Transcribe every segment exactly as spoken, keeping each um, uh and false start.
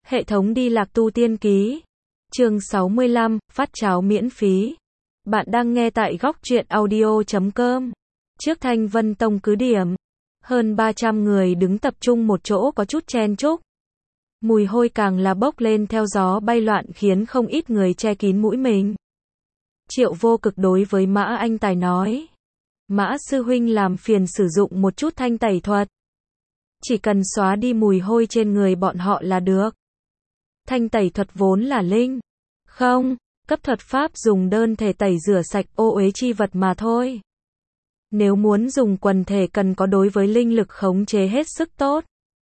Hệ thống đi lạc tu tiên ký. Chương sáu mươi lăm, phát cháo miễn phí. Bạn đang nghe tại góc truyện audio chấm com. Trước Thanh Vân Tông cứ điểm, hơn ba trăm người đứng tập trung một chỗ có chút chen chúc. Mùi hôi càng là bốc lên theo gió bay loạn khiến không ít người che kín mũi mình. Triệu Vô Cực đối với Mã Anh Tài nói. Mã sư huynh làm phiền sử dụng một chút thanh tẩy thuật. Chỉ cần xóa đi mùi hôi trên người bọn họ là được. Thanh tẩy thuật vốn là linh. Không, cấp thuật pháp dùng đơn thể tẩy rửa sạch ô uế chi vật mà thôi. Nếu muốn dùng quần thể cần có đối với linh lực khống chế hết sức tốt.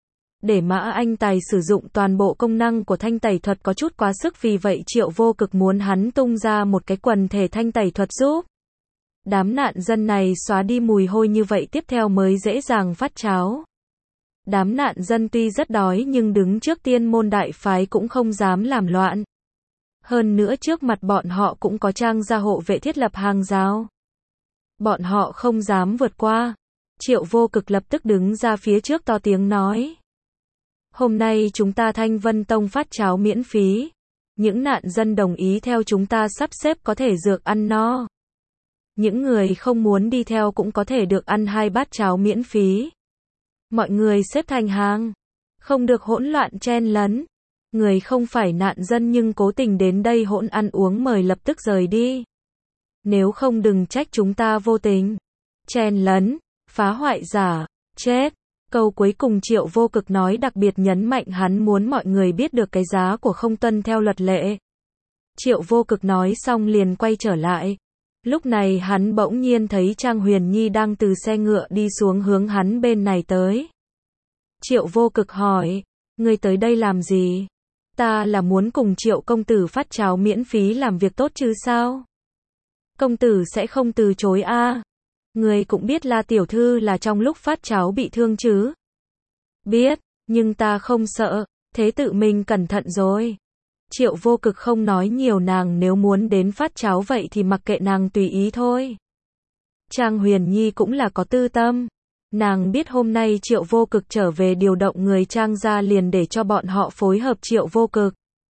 Để Mã Anh Tài sử dụng toàn bộ công năng của thanh tẩy thuật có chút quá sức, vì vậy Triệu Vô Cực muốn hắn tung ra một cái quần thể thanh tẩy thuật giúp đám nạn dân này xóa đi mùi hôi, như vậy tiếp theo mới dễ dàng phát cháo. Đám nạn dân tuy rất đói nhưng đứng trước tiên môn đại phái cũng không dám làm loạn. Hơn nữa trước mặt bọn họ cũng có trang gia hộ vệ thiết lập hàng rào. Bọn họ không dám vượt qua. Triệu Vô Cực lập tức đứng ra phía trước to tiếng nói. Hôm nay chúng ta Thanh Vân Tông phát cháo miễn phí. Những nạn dân đồng ý theo chúng ta sắp xếp có thể dược ăn no. Những người không muốn đi theo cũng có thể được ăn hai bát cháo miễn phí. Mọi người xếp thành hàng, không được hỗn loạn chen lấn. Người không phải nạn dân nhưng cố tình đến đây hỗn ăn uống mời lập tức rời đi. Nếu không đừng trách chúng ta vô tình. Chen lấn, phá hoại giả, chết. Câu cuối cùng Triệu Vô Cực nói đặc biệt nhấn mạnh, hắn muốn mọi người biết được cái giá của không tuân theo luật lệ. Triệu Vô Cực nói xong liền quay trở lại. Lúc này hắn bỗng nhiên thấy Trang Huyền Nhi đang từ xe ngựa đi xuống hướng hắn bên này tới. Triệu Vô Cực hỏi, ngươi tới đây làm gì? Ta là muốn cùng Triệu công tử phát cháo miễn phí làm việc tốt chứ sao? Công tử sẽ không từ chối a? À? Ngươi cũng biết La tiểu thư là trong lúc phát cháo bị thương chứ? Biết, nhưng ta không sợ, thế tự mình cẩn thận rồi. Triệu Vô Cực không nói nhiều, nàng nếu muốn đến phát cháo vậy thì mặc kệ nàng tùy ý thôi. Trang Huyền Nhi cũng là có tư tâm. Nàng biết hôm nay Triệu Vô Cực trở về điều động người Trang ra liền để cho bọn họ phối hợp Triệu Vô Cực.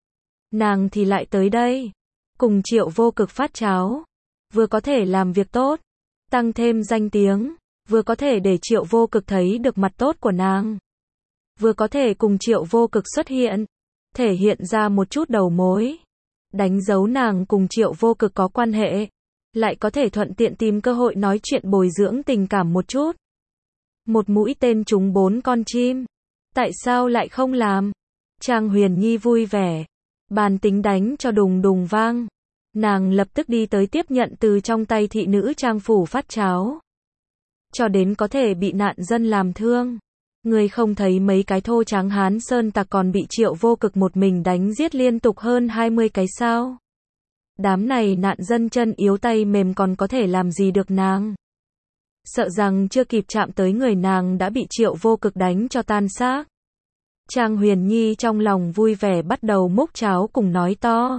Nàng thì lại tới đây, cùng Triệu Vô Cực phát cháo. Vừa có thể làm việc tốt, tăng thêm danh tiếng, vừa có thể để Triệu Vô Cực thấy được mặt tốt của nàng. Vừa có thể cùng Triệu Vô Cực xuất hiện, thể hiện ra một chút đầu mối, đánh dấu nàng cùng Triệu Vô Cực có quan hệ, lại có thể thuận tiện tìm cơ hội nói chuyện bồi dưỡng tình cảm một chút. Một mũi tên trúng bốn con chim, tại sao lại không làm? Trang Huyền Nhi vui vẻ, bàn tính đánh cho đùng đùng vang. Nàng lập tức đi tới tiếp nhận từ trong tay thị nữ Trang phủ phát cháo. Cho đến có thể bị nạn dân làm thương. Người không thấy mấy cái thô tráng hán sơn tặc còn bị Triệu Vô Cực một mình đánh giết liên tục hơn hai mươi cái sao? Đám này nạn dân chân yếu tay mềm còn có thể làm gì được nàng? Sợ rằng chưa kịp chạm tới người nàng đã bị Triệu Vô Cực đánh cho tan xác. Trang Huyền Nhi trong lòng vui vẻ bắt đầu múc cháo cùng nói to.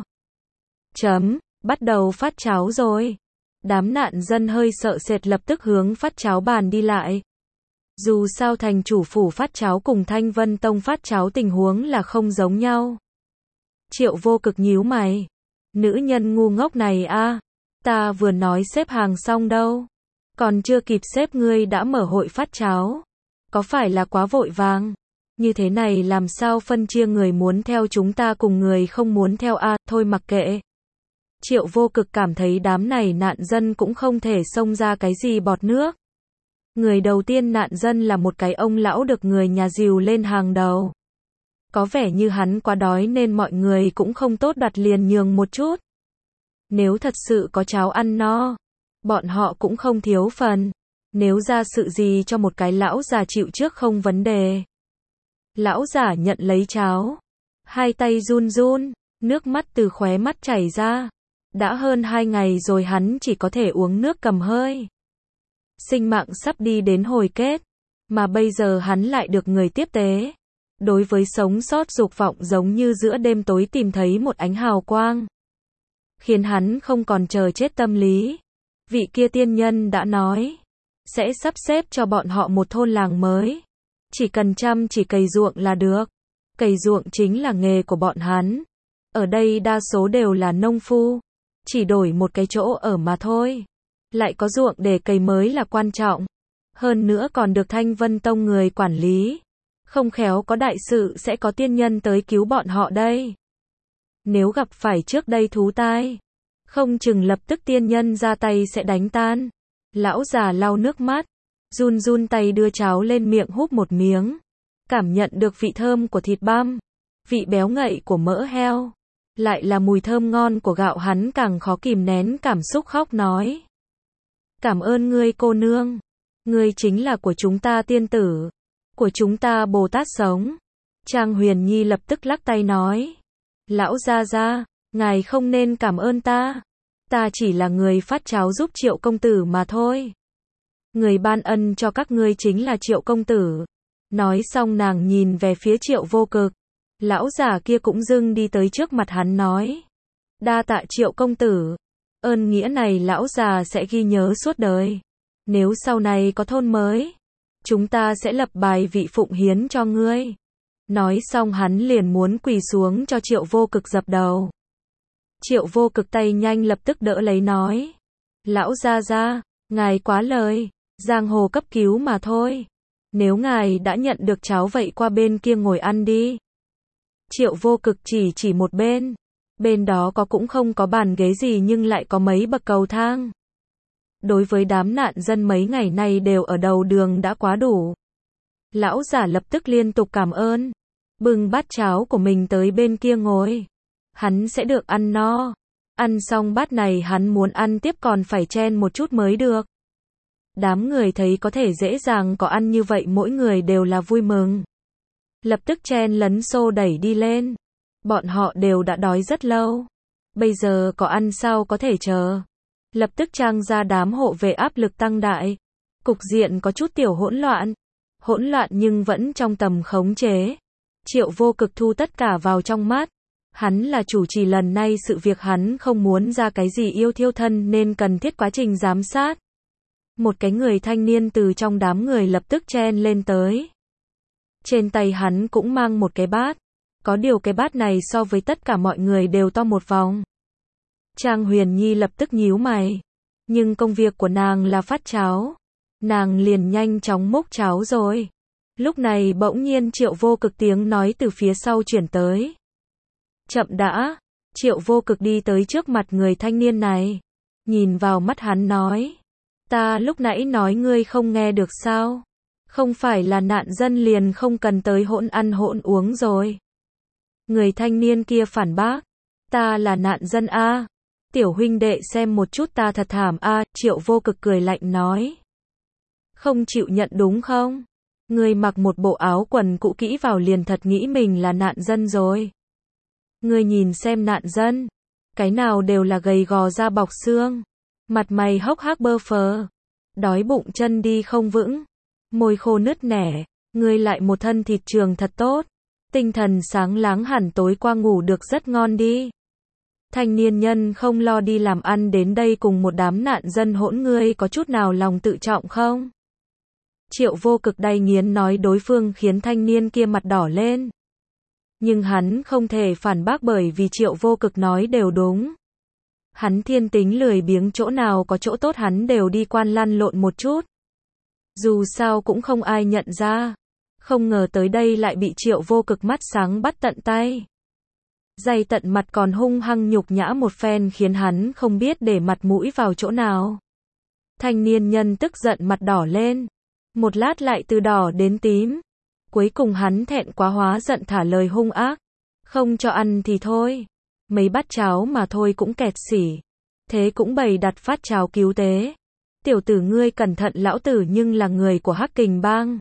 Chấm, bắt đầu phát cháo rồi. Đám nạn dân hơi sợ sệt lập tức hướng phát cháo bàn đi lại. Dù sao thành chủ phủ phát cháo cùng Thanh Vân Tông phát cháo tình huống là không giống nhau. Triệu Vô Cực nhíu mày. Nữ nhân ngu ngốc này a, à, ta vừa nói xếp hàng xong đâu. Còn chưa kịp xếp ngươi đã mở hội phát cháo. Có phải là quá vội vàng? Như thế này làm sao phân chia người muốn theo chúng ta cùng người không muốn theo a, à, thôi mặc kệ. Triệu Vô Cực cảm thấy đám này nạn dân cũng không thể xông ra cái gì bọt nước. Người đầu tiên nạn dân là một cái ông lão được người nhà dìu lên hàng đầu. Có vẻ như hắn quá đói nên mọi người cũng không tốt đặt liền nhường một chút. Nếu thật sự có cháo ăn no, bọn họ cũng không thiếu phần. Nếu ra sự gì cho một cái lão già chịu trước không vấn đề. Lão già nhận lấy cháo, hai tay run run, nước mắt từ khóe mắt chảy ra. Đã hơn hai ngày rồi hắn chỉ có thể uống nước cầm hơi. Sinh mạng sắp đi đến hồi kết, mà bây giờ hắn lại được người tiếp tế. Đối với sống sót dục vọng giống như giữa đêm tối tìm thấy một ánh hào quang, khiến hắn không còn chờ chết tâm lý. Vị kia tiên nhân đã nói, sẽ sắp xếp cho bọn họ một thôn làng mới. Chỉ cần chăm chỉ cày ruộng là được. Cày ruộng chính là nghề của bọn hắn. Ở đây đa số đều là nông phu. Chỉ đổi một cái chỗ ở mà thôi. Lại có ruộng để cày mới là quan trọng. Hơn nữa còn được Thanh Vân Tông người quản lý. Không khéo có đại sự sẽ có tiên nhân tới cứu bọn họ đây. Nếu gặp phải trước đây thú tai, không chừng lập tức tiên nhân ra tay sẽ đánh tan. Lão già lau nước mắt, run run tay đưa cháo lên miệng húp một miếng. Cảm nhận được vị thơm của thịt băm, vị béo ngậy của mỡ heo, lại là mùi thơm ngon của gạo, hắn càng khó kìm nén cảm xúc khóc nói. Cảm ơn ngươi cô nương, ngươi chính là của chúng ta tiên tử, của chúng ta Bồ Tát sống. Trang Huyền Nhi lập tức lắc tay nói. Lão gia gia, ngài không nên cảm ơn ta. Ta chỉ là người phát cháo giúp Triệu công tử mà thôi. Người ban ân cho các ngươi chính là Triệu công tử. Nói xong nàng nhìn về phía Triệu Vô Cực. Lão già kia cũng dưng đi tới trước mặt hắn nói. Đa tạ Triệu công tử. Ơn nghĩa này lão già sẽ ghi nhớ suốt đời. Nếu sau này có thôn mới, chúng ta sẽ lập bài vị phụng hiến cho ngươi. Nói xong hắn liền muốn quỳ xuống cho Triệu Vô Cực dập đầu. Triệu Vô Cực tay nhanh lập tức đỡ lấy nói. Lão gia gia, ngài quá lời, giang hồ cấp cứu mà thôi. Nếu ngài đã nhận được cháo vậy qua bên kia ngồi ăn đi. Triệu Vô Cực chỉ chỉ một bên. Bên đó có cũng không có bàn ghế gì nhưng lại có mấy bậc cầu thang. Đối với đám nạn dân mấy ngày nay đều ở đầu đường đã quá đủ. Lão giả lập tức liên tục cảm ơn. Bưng bát cháo của mình tới bên kia ngồi. Hắn sẽ được ăn no. Ăn xong bát này hắn muốn ăn tiếp còn phải chen một chút mới được. Đám người thấy có thể dễ dàng có ăn như vậy mỗi người đều là vui mừng. Lập tức chen lấn xô đẩy đi lên. Bọn họ đều đã đói rất lâu. Bây giờ có ăn sao có thể chờ. Lập tức trang ra đám hộ vệ áp lực tăng đại. Cục diện có chút tiểu hỗn loạn. Hỗn loạn nhưng vẫn trong tầm khống chế. Triệu Vô Cực thu tất cả vào trong mắt. Hắn là chủ trì lần này sự việc, hắn không muốn ra cái gì yêu thiêu thân nên cần thiết quá trình giám sát. Một cái người thanh niên từ trong đám người lập tức chen lên tới. Trên tay hắn cũng mang một cái bát. Có điều cái bát này so với tất cả mọi người đều to một vòng. Trang Huyền Nhi lập tức nhíu mày. Nhưng công việc của nàng là phát cháo. Nàng liền nhanh chóng múc cháo rồi. Lúc này bỗng nhiên Triệu Vô Cực tiếng nói từ phía sau chuyển tới. Chậm đã. Triệu Vô Cực đi tới trước mặt người thanh niên này. Nhìn vào mắt hắn nói. Ta lúc nãy nói ngươi không nghe được sao? Không phải là nạn dân liền không cần tới hỗn ăn hỗn uống rồi. Người thanh niên kia phản bác. Ta là nạn dân a. Tiểu huynh đệ xem một chút ta thật thảm a. Triệu Vô Cực cười lạnh nói. Không chịu nhận đúng không? Ngươi mặc một bộ áo quần cũ kỹ vào liền thật nghĩ mình là nạn dân rồi. Ngươi nhìn xem nạn dân. Cái nào đều là gầy gò da bọc xương. Mặt mày hốc hác bơ phờ. Đói bụng chân đi không vững. Môi khô nứt nẻ. Ngươi lại một thân thịt trường thật tốt. Tinh thần sáng láng hẳn, tối qua ngủ được rất ngon đi. Thanh niên nhân không lo đi làm ăn đến đây cùng một đám nạn dân hỗn, ngươi có chút nào lòng tự trọng không? Triệu Vô Cực đay nghiến nói đối phương khiến thanh niên kia mặt đỏ lên. Nhưng hắn không thể phản bác bởi vì Triệu Vô Cực nói đều đúng. Hắn thiên tính lười biếng, chỗ nào có chỗ tốt hắn đều đi quan lăn lộn một chút. Dù sao cũng không ai nhận ra. Không ngờ tới đây lại bị Triệu Vô Cực mắt sáng bắt tận tay. Dày tận mặt còn hung hăng nhục nhã một phen khiến hắn không biết để mặt mũi vào chỗ nào. Thanh niên nhân tức giận mặt đỏ lên. Một lát lại từ đỏ đến tím. Cuối cùng hắn thẹn quá hóa giận thả lời hung ác. Không cho ăn thì thôi. Mấy bát cháo mà thôi cũng kẹt xỉ. Thế cũng bày đặt phát cháo cứu tế. Tiểu tử ngươi cẩn thận, lão tử nhưng là người của Hắc Kình Bang.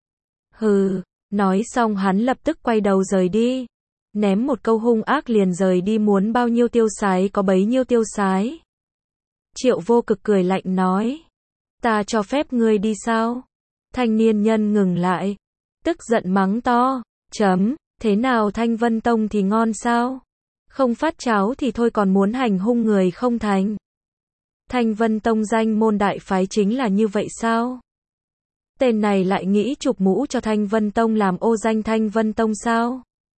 Hừ, nói xong hắn lập tức quay đầu rời đi. Ném một câu hung ác liền rời đi, muốn bao nhiêu tiêu sái có bấy nhiêu tiêu sái. Triệu Vô Cực cười lạnh nói. Ta cho phép ngươi đi sao? Thanh niên nhân ngừng lại. Tức giận mắng to. Chấm, thế nào Thanh Vân Tông thì ngon sao? Không phát cháo thì thôi còn muốn hành hung người không thành. Thanh Vân Tông danh môn đại phái chính là như vậy sao? Tên này lại nghĩ chụp mũ cho Thanh Vân Tông làm ô danh Thanh Vân Tông sao?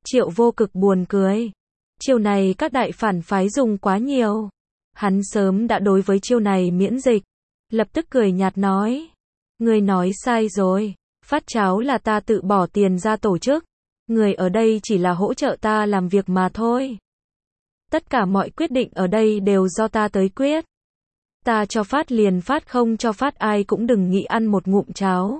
Triệu Vô Cực buồn cười. Chiêu này các đại phản phái dùng quá nhiều. Hắn sớm đã đối với chiêu này miễn dịch. Lập tức cười nhạt nói. Người nói sai rồi. Phát cháo là ta tự bỏ tiền ra tổ chức. Người ở đây chỉ là hỗ trợ ta làm việc mà thôi. Tất cả mọi quyết định ở đây đều do ta tới quyết. Ta cho phát liền phát, không cho phát ai cũng đừng nghĩ ăn một ngụm cháo.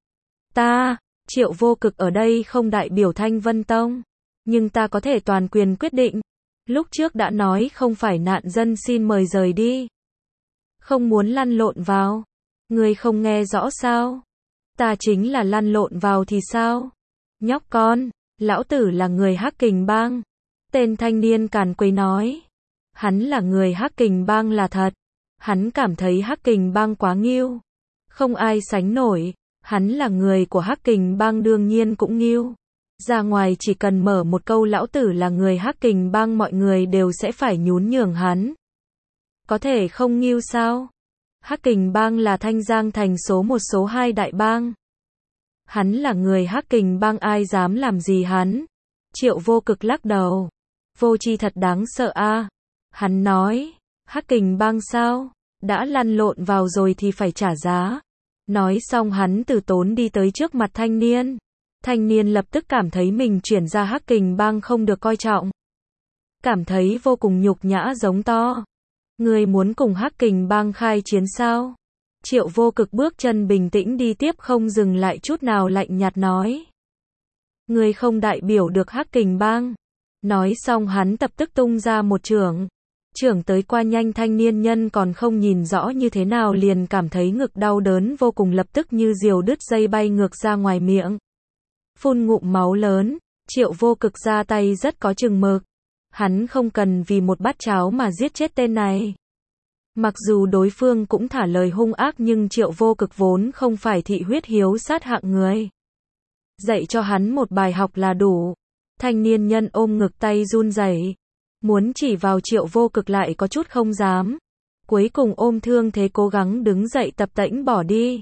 Ta, Triệu Vô Cực ở đây không đại biểu Thanh Vân Tông. Nhưng ta có thể toàn quyền quyết định. Lúc trước đã nói không phải nạn dân xin mời rời đi. Không muốn lăn lộn vào. Ngươi không nghe rõ sao? Ta chính là lăn lộn vào thì sao? Nhóc con, lão tử là người Hắc Kình Bang. Tên thanh niên càn quấy nói. Hắn là người Hắc Kình Bang là thật. Hắn cảm thấy Hắc Kình Bang quá nghiêu. Không ai sánh nổi. Hắn là người của Hắc Kình Bang đương nhiên cũng nghiêu. Ra ngoài chỉ cần mở một câu lão tử là người Hắc Kình Bang mọi người đều sẽ phải nhún nhường hắn. Có thể không nghiêu sao? Hắc Kình Bang là Thanh Giang thành số một số hai đại bang. Hắn là người Hắc Kình Bang ai dám làm gì hắn? Triệu Vô Cực lắc đầu. Vô tri thật đáng sợ a. Hắn nói, Hắc Kình Bang sao? Đã lăn lộn vào rồi thì phải trả giá. Nói xong hắn từ tốn đi tới trước mặt thanh niên. Thanh niên lập tức cảm thấy mình chuyển ra Hắc Kình Bang không được coi trọng. Cảm thấy vô cùng nhục nhã giống to. Người muốn cùng Hắc Kình Bang khai chiến sao? Triệu Vô Cực bước chân bình tĩnh đi tiếp không dừng lại chút nào lạnh nhạt nói. Người không đại biểu được Hắc Kình Bang. Nói xong hắn tập tức tung ra một chưởng. Chưởng tới qua nhanh thanh niên nhân còn không nhìn rõ như thế nào liền cảm thấy ngực đau đớn vô cùng lập tức như diều đứt dây bay ngược ra ngoài miệng. Phun ngụm máu lớn, Triệu Vô Cực ra tay rất có chừng mực. Hắn không cần vì một bát cháo mà giết chết tên này. Mặc dù đối phương cũng thả lời hung ác nhưng Triệu Vô Cực vốn không phải thị huyết hiếu sát hạng người. Dạy cho hắn một bài học là đủ. Thanh niên nhân ôm ngực tay run rẩy, muốn chỉ vào Triệu Vô Cực lại có chút không dám. Cuối cùng ôm thương thế cố gắng đứng dậy tập tễnh bỏ đi.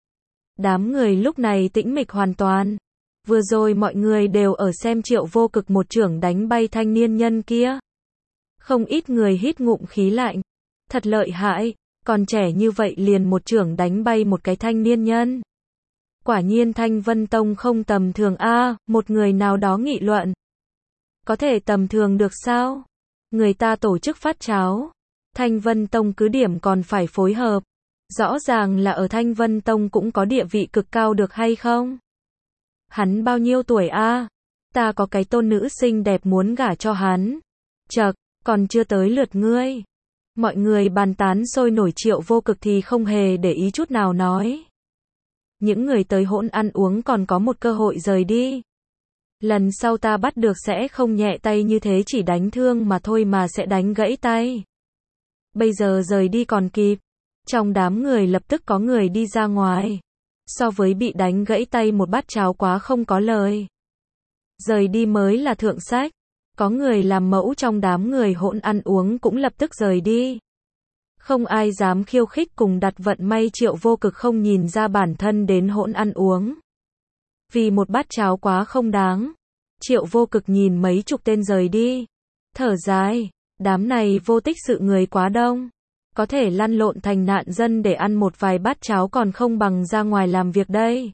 Đám người lúc này tĩnh mịch hoàn toàn. Vừa rồi mọi người đều ở xem Triệu Vô Cực một chưởng đánh bay thanh niên nhân kia. Không ít người hít ngụm khí lạnh. Thật lợi hại, còn trẻ như vậy liền một chưởng đánh bay một cái thanh niên nhân. Quả nhiên Thanh Vân Tông không tầm thường a, một người nào đó nghị luận. Có thể tầm thường được sao? Người ta tổ chức phát cháo. Thanh Vân Tông cứ điểm còn phải phối hợp. Rõ ràng là ở Thanh Vân Tông cũng có địa vị cực cao được hay không? Hắn bao nhiêu tuổi a? Ta có cái tôn nữ xinh đẹp muốn gả cho hắn. Chậc, còn chưa tới lượt ngươi. Mọi người bàn tán sôi nổi. Triệu Vô Cực thì không hề để ý chút nào nói. Những người tới hỗn ăn uống còn có một cơ hội rời đi. Lần sau ta bắt được sẽ không nhẹ tay như thế chỉ đánh thương mà thôi mà sẽ đánh gãy tay. Bây giờ rời đi còn kịp. Trong đám người lập tức có người đi ra ngoài. So với bị đánh gãy tay một bát cháo quá không có lời. Rời đi mới là thượng sách. Có người làm mẫu trong đám người hỗn ăn uống cũng lập tức rời đi. Không ai dám khiêu khích cùng đặt vận may. Triệu Vô Cực không nhìn ra bản thân đến hỗn ăn uống. Vì một bát cháo quá không đáng. Triệu Vô Cực nhìn mấy chục tên rời đi. Thở dài, đám này vô tích sự người quá đông. Có thể lăn lộn thành nạn dân để ăn một vài bát cháo còn không bằng ra ngoài làm việc đây.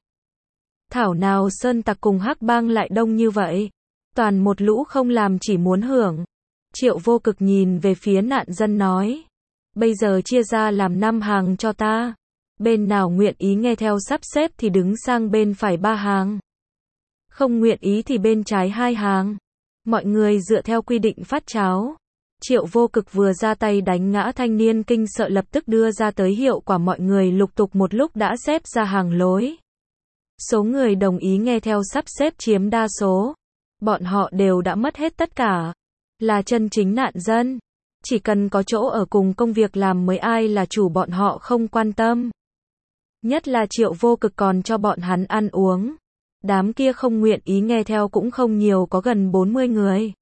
Thảo nào Sơn Tặc cùng Hắc Bang lại đông như vậy. Toàn một lũ không làm chỉ muốn hưởng. Triệu Vô Cực nhìn về phía nạn dân nói. Bây giờ chia ra làm năm hàng cho ta. Bên nào nguyện ý nghe theo sắp xếp thì đứng sang bên phải ba hàng. Không nguyện ý thì bên trái hai hàng. Mọi người dựa theo quy định phát cháo. Triệu Vô Cực vừa ra tay đánh ngã thanh niên kinh sợ lập tức đưa ra tới hiệu quả mọi người lục tục một lúc đã xếp ra hàng lối. Số người đồng ý nghe theo sắp xếp chiếm đa số. Bọn họ đều đã mất hết tất cả. Là chân chính nạn dân. Chỉ cần có chỗ ở cùng công việc làm mới ai là chủ bọn họ không quan tâm. Nhất là Triệu Vô Cực còn cho bọn hắn ăn uống. Đám kia không nguyện ý nghe theo cũng không nhiều có gần bốn mươi người.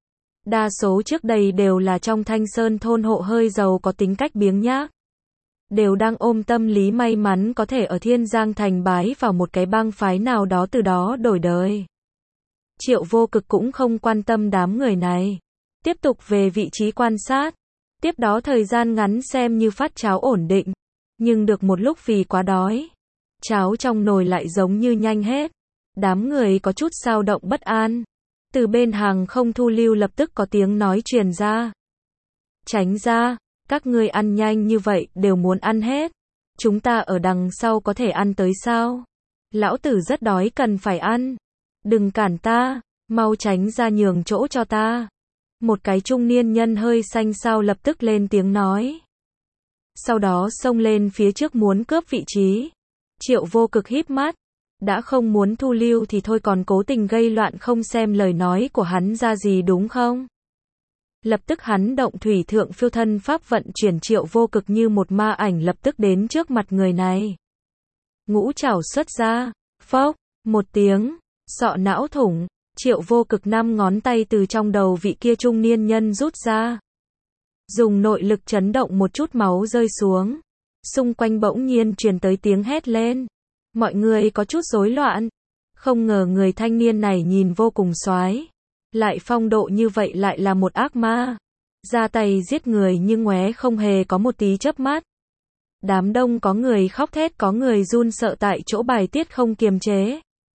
Đa số trước đây đều là trong Thanh Sơn thôn hộ hơi giàu có tính cách biếng nhác. Đều đang ôm tâm lý may mắn có thể ở Thiên Giang thành bái vào một cái bang phái nào đó từ đó đổi đời. Triệu Vô Cực cũng không quan tâm đám người này. Tiếp tục về vị trí quan sát. Tiếp đó thời gian ngắn xem như phát cháo ổn định. Nhưng được một lúc vì quá đói. Cháo trong nồi lại giống như nhanh hết. Đám người có chút xao động bất an. Từ bên hàng không thu lưu lập tức có tiếng nói truyền ra. Tránh ra, các ngươi ăn nhanh như vậy đều muốn ăn hết. Chúng ta ở đằng sau có thể ăn tới sao? Lão tử rất đói cần phải ăn. Đừng cản ta, mau tránh ra nhường chỗ cho ta. Một cái trung niên nhân hơi xanh xao lập tức lên tiếng nói. Sau đó xông lên phía trước muốn cướp vị trí. Triệu Vô Cực híp mắt. Đã không muốn thu lưu thì thôi còn cố tình gây loạn không xem lời nói của hắn ra gì đúng không? Lập tức hắn động thủy thượng phiêu thân pháp vận chuyển Triệu Vô Cực như một ma ảnh lập tức đến trước mặt người này. Ngũ trảo xuất ra, phốc, một tiếng, sọ não thủng, Triệu Vô Cực năm ngón tay từ trong đầu vị kia trung niên nhân rút ra. Dùng nội lực chấn động một chút máu rơi xuống. Xung quanh bỗng nhiên truyền tới tiếng hét lên. Mọi người có chút rối loạn. Không ngờ người thanh niên này nhìn vô cùng soái, lại phong độ như vậy lại là một ác ma. Ra tay giết người nhưng ngoé không hề có một tí chớp mắt. Đám đông có người khóc thét, có người run sợ tại chỗ bài tiết không kiềm chế.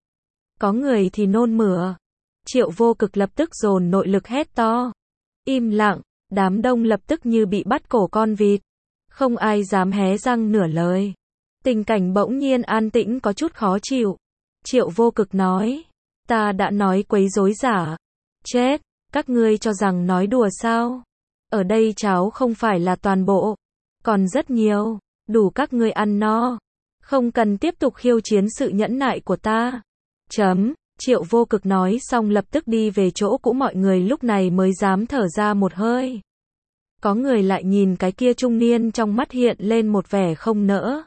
Có người thì nôn mửa. Triệu Vô Cực lập tức dồn nội lực hét to. Im lặng, đám đông lập tức như bị bắt cổ con vịt. Không ai dám hé răng nửa lời. Tình cảnh bỗng nhiên an tĩnh có chút khó chịu. Triệu Vô Cực nói. Ta đã nói quấy rối giả. Chết, các ngươi cho rằng nói đùa sao? Ở đây cháo không phải là toàn bộ. Còn rất nhiều, đủ các ngươi ăn no. Không cần tiếp tục khiêu chiến sự nhẫn nại của ta. Chấm, Triệu Vô Cực nói xong lập tức đi về chỗ cũ, mọi người lúc này mới dám thở ra một hơi. Có người lại nhìn cái kia trung niên trong mắt hiện lên một vẻ không nỡ.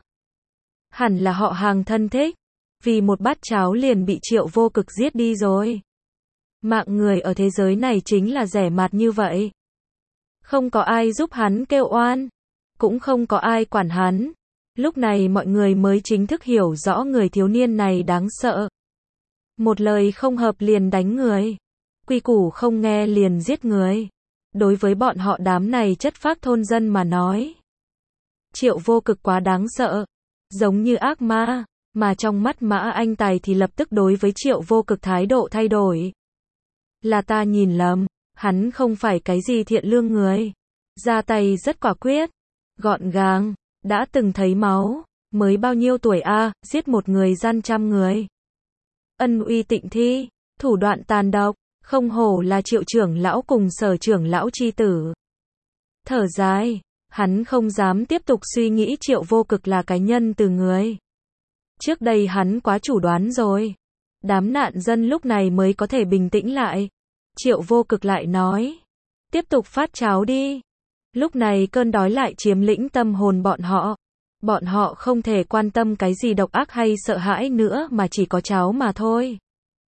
Hẳn là họ hàng thân thích. Vì một bát cháo liền bị Triệu Vô Cực giết đi rồi. Mạng người ở thế giới này chính là rẻ mạt như vậy. Không có ai giúp hắn kêu oan. Cũng không có ai quản hắn. Lúc này mọi người mới chính thức hiểu rõ người thiếu niên này đáng sợ. Một lời không hợp liền đánh người. Quy củ không nghe liền giết người. Đối với bọn họ đám này chất phác thôn dân mà nói. Triệu Vô Cực quá đáng sợ. Giống như ác ma. Mà trong mắt Mã Anh Tài thì lập tức đối với Triệu Vô Cực thái độ thay đổi. Là ta nhìn lầm. Hắn không phải cái gì thiện lương người. Ra tay rất quả quyết. Gọn gàng. Đã từng thấy máu. Mới bao nhiêu tuổi a à, giết một người gian trăm người. Ân uy tịnh thi. Thủ đoạn tàn độc. Không hổ là Triệu trưởng lão cùng Sở trưởng lão chi tử. Thở dài. Hắn không dám tiếp tục suy nghĩ Triệu Vô Cực là cái nhân từ người. Trước đây hắn quá chủ đoán rồi. Đám nạn dân lúc này mới có thể bình tĩnh lại. Triệu Vô Cực lại nói. Tiếp tục phát cháo đi. Lúc này cơn đói lại chiếm lĩnh tâm hồn bọn họ. Bọn họ không thể quan tâm cái gì độc ác hay sợ hãi nữa mà chỉ có cháo mà thôi.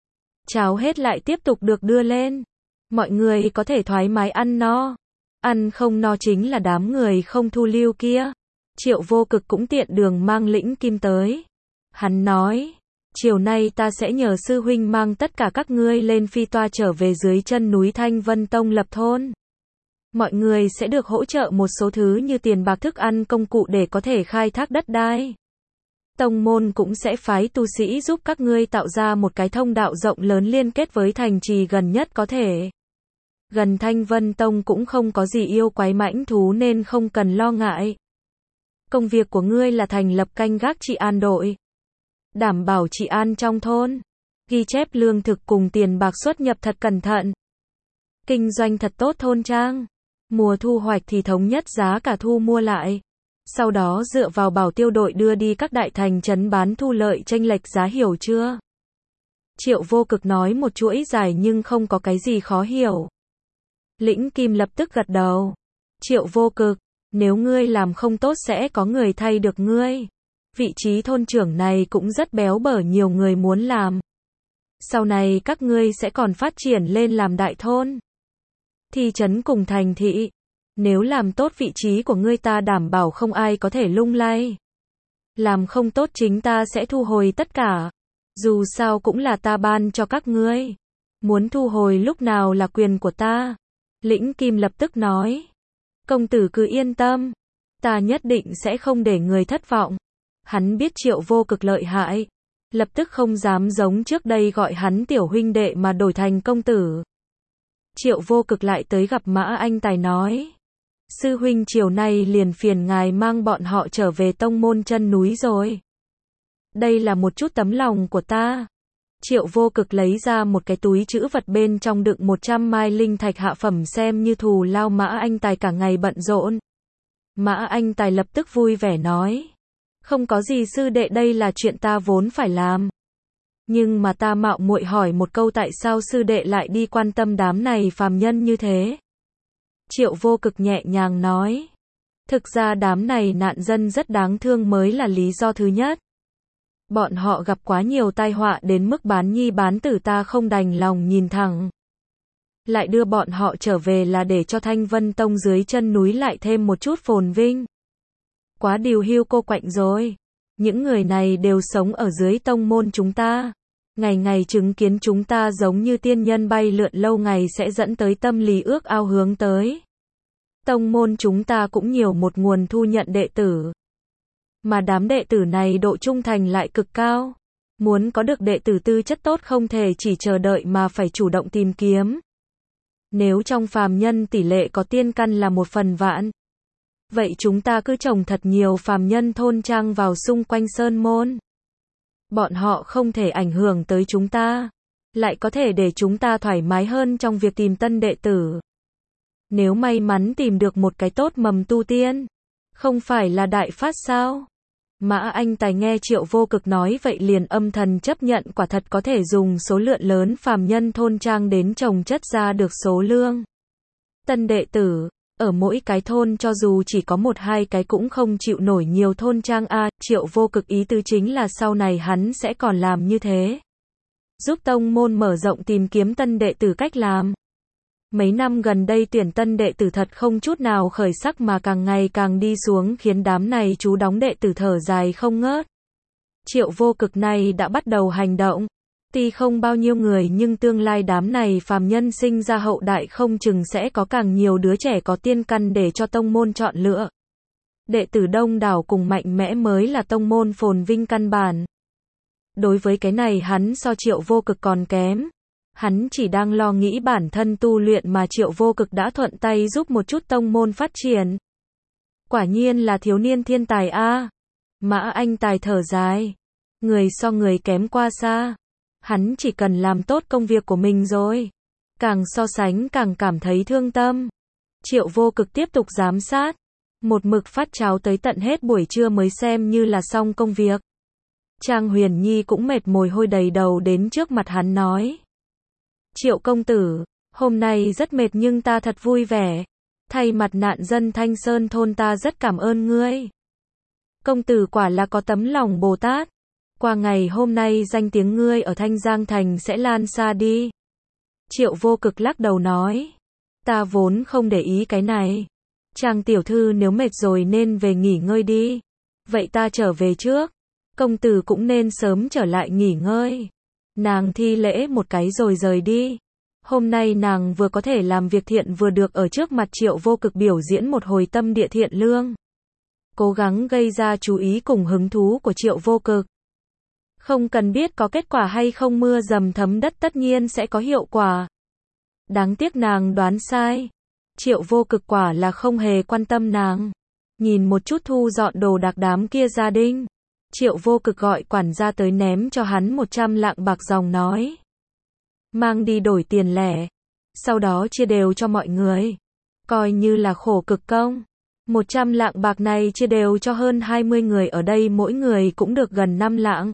Cháo hết lại tiếp tục được đưa lên. Mọi người có thể thoải mái ăn no. Ăn không no chính là đám người không thu lưu kia. Triệu Vô Cực cũng tiện đường mang lĩnh kim tới. Hắn nói, chiều nay ta sẽ nhờ sư huynh mang tất cả các ngươi lên phi toa trở về dưới chân núi Thanh Vân Tông lập thôn. Mọi người sẽ được hỗ trợ một số thứ như tiền bạc, thức ăn, công cụ để có thể khai thác đất đai. Tông môn cũng sẽ phái tu sĩ giúp các ngươi tạo ra một cái thông đạo rộng lớn liên kết với thành trì gần nhất có thể. Gần Thanh Vân Tông cũng không có gì yêu quái mãnh thú nên không cần lo ngại. Công việc của ngươi là thành lập canh gác trị an đội. Đảm bảo trị an trong thôn. Ghi chép lương thực cùng tiền bạc xuất nhập thật cẩn thận. Kinh doanh thật tốt thôn trang. Mùa thu hoạch thì thống nhất giá cả thu mua lại. Sau đó dựa vào bảo tiêu đội đưa đi các đại thành trấn bán thu lợi chênh lệch giá, hiểu chưa? Triệu Vô Cực nói một chuỗi dài nhưng không có cái gì khó hiểu. Lĩnh Kim lập tức gật đầu. Triệu Vô Cực, nếu ngươi làm không tốt sẽ có người thay được ngươi. Vị trí thôn trưởng này cũng rất béo bở, nhiều người muốn làm. Sau này các ngươi sẽ còn phát triển lên làm đại thôn. Thị trấn cùng thành thị. Nếu làm tốt vị trí của ngươi ta đảm bảo không ai có thể lung lay. Làm không tốt chính ta sẽ thu hồi tất cả. Dù sao cũng là ta ban cho các ngươi. Muốn thu hồi lúc nào là quyền của ta. Lĩnh Kim lập tức nói. Công tử cứ yên tâm. Ta nhất định sẽ không để người thất vọng. Hắn biết Triệu Vô Cực lợi hại. Lập tức không dám giống trước đây gọi hắn tiểu huynh đệ mà đổi thành công tử. Triệu Vô Cực lại tới gặp Mã Anh Tài nói. Sư huynh chiều nay liền phiền ngài mang bọn họ trở về tông môn chân núi rồi. Đây là một chút tấm lòng của ta. Triệu Vô Cực lấy ra một cái túi trữ vật bên trong đựng một trăm mai linh thạch hạ phẩm xem như thù lao Mã Anh Tài cả ngày bận rộn. Mã Anh Tài lập tức vui vẻ nói. Không có gì sư đệ, đây là chuyện ta vốn phải làm. Nhưng mà ta mạo muội hỏi một câu, tại sao sư đệ lại đi quan tâm đám này phàm nhân như thế? Triệu Vô Cực nhẹ nhàng nói. Thực ra đám này nạn dân rất đáng thương mới là lý do thứ nhất. Bọn họ gặp quá nhiều tai họa đến mức bán nhi bán tử, ta không đành lòng nhìn thẳng. Lại đưa bọn họ trở về là để cho Thanh Vân Tông dưới chân núi lại thêm một chút phồn vinh. Quá điều hưu cô quạnh rồi. Những người này đều sống ở dưới tông môn chúng ta. Ngày ngày chứng kiến chúng ta giống như tiên nhân bay lượn, lâu ngày sẽ dẫn tới tâm lý ước ao hướng tới. Tông môn chúng ta cũng nhiều một nguồn thu nhận đệ tử. Mà đám đệ tử này độ trung thành lại cực cao. Muốn có được đệ tử tư chất tốt không thể chỉ chờ đợi mà phải chủ động tìm kiếm. Nếu trong phàm nhân tỷ lệ có tiên căn là một phần vạn, vậy chúng ta cứ trồng thật nhiều phàm nhân thôn trang vào xung quanh sơn môn. Bọn họ không thể ảnh hưởng tới chúng ta, lại có thể để chúng ta thoải mái hơn trong việc tìm tân đệ tử. Nếu may mắn tìm được một cái tốt mầm tu tiên, không phải là đại phát sao? Mã Anh Tài nghe Triệu Vô Cực nói vậy liền âm thầm chấp nhận, quả thật có thể dùng số lượng lớn phàm nhân thôn trang đến trồng chất ra được số lương tân đệ tử. Ở mỗi cái thôn cho dù chỉ có một hai cái cũng không chịu nổi nhiều thôn trang a. Triệu Vô Cực ý tứ chính là sau này hắn sẽ còn làm như thế. Giúp tông môn mở rộng tìm kiếm tân đệ tử cách làm. Mấy năm gần đây tuyển tân đệ tử thật không chút nào khởi sắc mà càng ngày càng đi xuống, khiến đám này chú đóng đệ tử thở dài không ngớt. Triệu Vô Cực này đã bắt đầu hành động. Tuy không bao nhiêu người nhưng tương lai đám này phàm nhân sinh ra hậu đại không chừng sẽ có càng nhiều đứa trẻ có tiên căn để cho tông môn chọn lựa. Đệ tử đông đảo cùng mạnh mẽ mới là tông môn phồn vinh căn bản. Đối với cái này hắn so Triệu Vô Cực còn kém. Hắn chỉ đang lo nghĩ bản thân tu luyện mà Triệu Vô Cực đã thuận tay giúp một chút tông môn phát triển. Quả nhiên là thiếu niên thiên tài a. Mã Anh Tài thở dài. Người so người kém qua xa. Hắn chỉ cần làm tốt công việc của mình rồi. Càng so sánh càng cảm thấy thương tâm. Triệu Vô Cực tiếp tục giám sát. Một mực phát cháo tới tận hết buổi trưa mới xem như là xong công việc. Trang Huyền Nhi cũng mệt mồ hôi đầy đầu đến trước mặt hắn nói. Triệu công tử, hôm nay rất mệt nhưng ta thật vui vẻ. Thay mặt nạn dân Thanh Sơn thôn ta rất cảm ơn ngươi. Công tử quả là có tấm lòng Bồ Tát. Qua ngày hôm nay danh tiếng ngươi ở Thanh Giang Thành sẽ lan xa đi. Triệu Vô Cực lắc đầu nói. Ta vốn không để ý cái này. Trang tiểu thư nếu mệt rồi nên về nghỉ ngơi đi. Vậy ta trở về trước. Công tử cũng nên sớm trở lại nghỉ ngơi. Nàng thi lễ một cái rồi rời đi. Hôm nay nàng vừa có thể làm việc thiện vừa được ở trước mặt Triệu Vô Cực biểu diễn một hồi tâm địa thiện lương. Cố gắng gây ra chú ý cùng hứng thú của Triệu Vô Cực. Không cần biết có kết quả hay không, mưa dầm thấm đất tất nhiên sẽ có hiệu quả. Đáng tiếc nàng đoán sai. Triệu Vô Cực quả là không hề quan tâm nàng. Nhìn một chút thu dọn đồ đạc đám kia gia đình. Triệu Vô Cực gọi quản gia tới ném cho hắn một trăm lạng bạc dòng nói. Mang đi đổi tiền lẻ. Sau đó chia đều cho mọi người. Coi như là khổ cực công. một trăm lạng bạc này chia đều cho hơn hai mươi người ở đây, mỗi người cũng được gần năm lạng.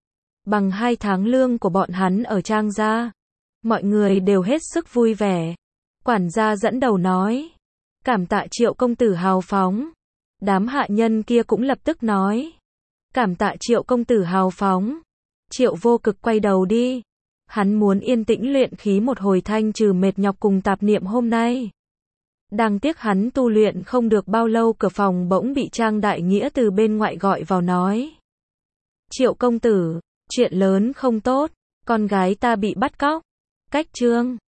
Bằng hai tháng lương của bọn hắn ở Trang gia. Mọi người đều hết sức vui vẻ. Quản gia dẫn đầu nói. Cảm tạ Triệu công tử hào phóng. Đám hạ nhân kia cũng lập tức nói. Cảm tạ Triệu công tử hào phóng. Triệu Vô Cực quay đầu đi. Hắn muốn yên tĩnh luyện khí một hồi thanh trừ mệt nhọc cùng tạp niệm hôm nay. Đáng tiếc hắn tu luyện không được bao lâu, cửa phòng bỗng bị Trang Đại Nghĩa từ bên ngoại gọi vào nói. Triệu công tử, chuyện lớn không tốt, con gái ta bị bắt cóc. Cách chương